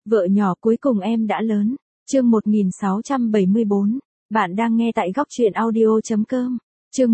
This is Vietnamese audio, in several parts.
Vợ nhỏ cuối cùng em đã lớn. Chương 1674. Bạn đang nghe tại góc truyện audio.com. Chương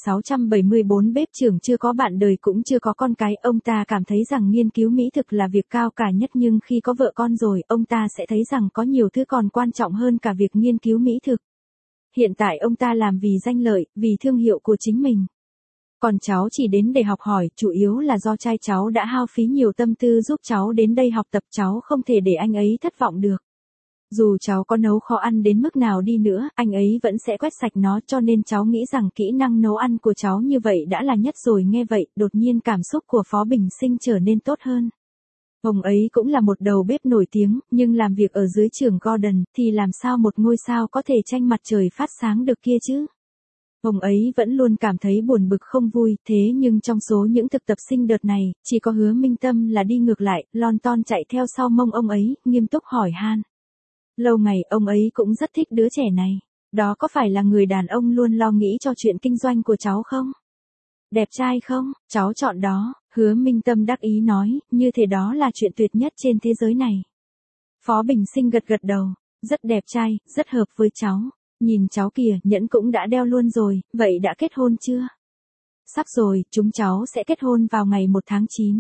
1674. Bếp trưởng chưa có bạn đời cũng chưa có con cái. Ông ta cảm thấy rằng nghiên cứu mỹ thực là việc cao cả nhất, nhưng khi có vợ con rồi, ông ta sẽ thấy rằng có nhiều thứ còn quan trọng hơn cả việc nghiên cứu mỹ thực. Hiện tại ông ta làm vì danh lợi, vì thương hiệu của chính mình. Còn cháu chỉ đến để học hỏi, chủ yếu là do trai cháu đã hao phí nhiều tâm tư giúp cháu đến đây học tập, cháu không thể để anh ấy thất vọng được. Dù cháu có nấu khó ăn đến mức nào đi nữa, anh ấy vẫn sẽ quét sạch nó, cho nên cháu nghĩ rằng kỹ năng nấu ăn của cháu như vậy đã là nhất rồi. Nghe vậy, đột nhiên cảm xúc của Phó Bình Sinh trở nên tốt hơn. Ông ấy cũng là một đầu bếp nổi tiếng, nhưng làm việc ở dưới trường Gordon, thì làm sao một ngôi sao có thể tranh mặt trời phát sáng được kia chứ? Ông ấy vẫn luôn cảm thấy buồn bực không vui, thế nhưng trong số những thực tập sinh đợt này, chỉ có Hứa Minh Tâm là đi ngược lại, lon ton chạy theo sau mông ông ấy, nghiêm túc hỏi han. Lâu ngày ông ấy cũng rất thích đứa trẻ này. Đó có phải là người đàn ông luôn lo nghĩ cho chuyện kinh doanh của cháu không? Đẹp trai không? Cháu chọn đó, Hứa Minh Tâm đắc ý nói, như thế đó là chuyện tuyệt nhất trên thế giới này. Phó Bình Sinh gật gật đầu, rất đẹp trai, rất hợp với cháu. Nhìn cháu kìa, nhẫn cũng đã đeo luôn rồi, vậy đã kết hôn chưa? Sắp rồi, chúng cháu sẽ kết hôn vào ngày 1 tháng 9.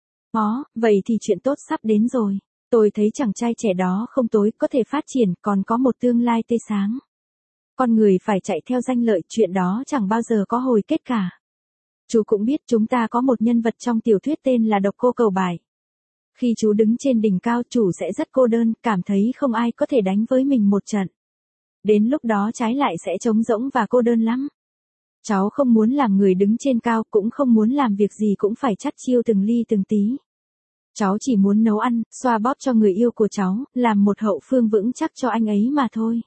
Vậy thì chuyện tốt sắp đến rồi. Tôi thấy chàng trai trẻ đó không tối, có thể phát triển, còn có một tương lai tươi sáng. Con người phải chạy theo danh lợi, chuyện đó chẳng bao giờ có hồi kết cả. Chú cũng biết chúng ta có một nhân vật trong tiểu thuyết tên là Độc Cô Cầu Bài. Khi chú đứng trên đỉnh cao, chủ sẽ rất cô đơn, cảm thấy không ai có thể đánh với mình một trận. Đến lúc đó trái lại sẽ trống rỗng và cô đơn lắm. Cháu không muốn làm người đứng trên cao, cũng không muốn làm việc gì cũng phải chắt chiu từng ly từng tí. Cháu chỉ muốn nấu ăn, xoa bóp cho người yêu của cháu, làm một hậu phương vững chắc cho anh ấy mà thôi.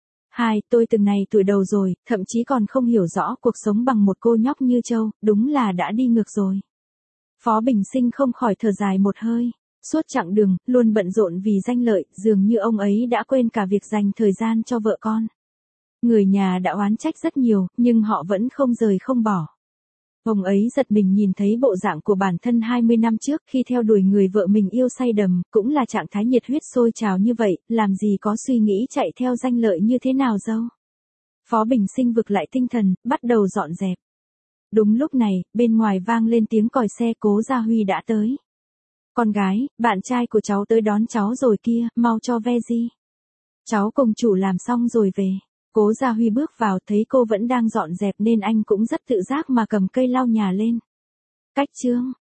Tôi từng này tuổi đầu rồi, thậm chí còn không hiểu rõ cuộc sống bằng một cô nhóc như Châu, đúng là đã đi ngược rồi. Phó Bình Sinh không khỏi thở dài một hơi. Suốt chặng đường, luôn bận rộn vì danh lợi, dường như ông ấy đã quên cả việc dành thời gian cho vợ con. Người nhà đã oán trách rất nhiều, nhưng họ vẫn không rời không bỏ. Ông ấy giật mình nhìn thấy bộ dạng của bản thân 20 năm trước khi theo đuổi người vợ mình yêu say đầm, cũng là trạng thái nhiệt huyết sôi trào như vậy, làm gì có suy nghĩ chạy theo danh lợi như thế nào đâu. Phó Bình Sinh vực lại tinh thần, bắt đầu dọn dẹp. Đúng lúc này, bên ngoài vang lên tiếng còi xe, Cố Gia Huy đã tới. Con gái, bạn trai của cháu tới đón cháu rồi kia, mau cho ve di. Cháu cùng chủ làm xong rồi về. Cố Gia Huy bước vào, thấy cô vẫn đang dọn dẹp nên anh cũng rất tự giác mà cầm cây lau nhà lên. Cách chương,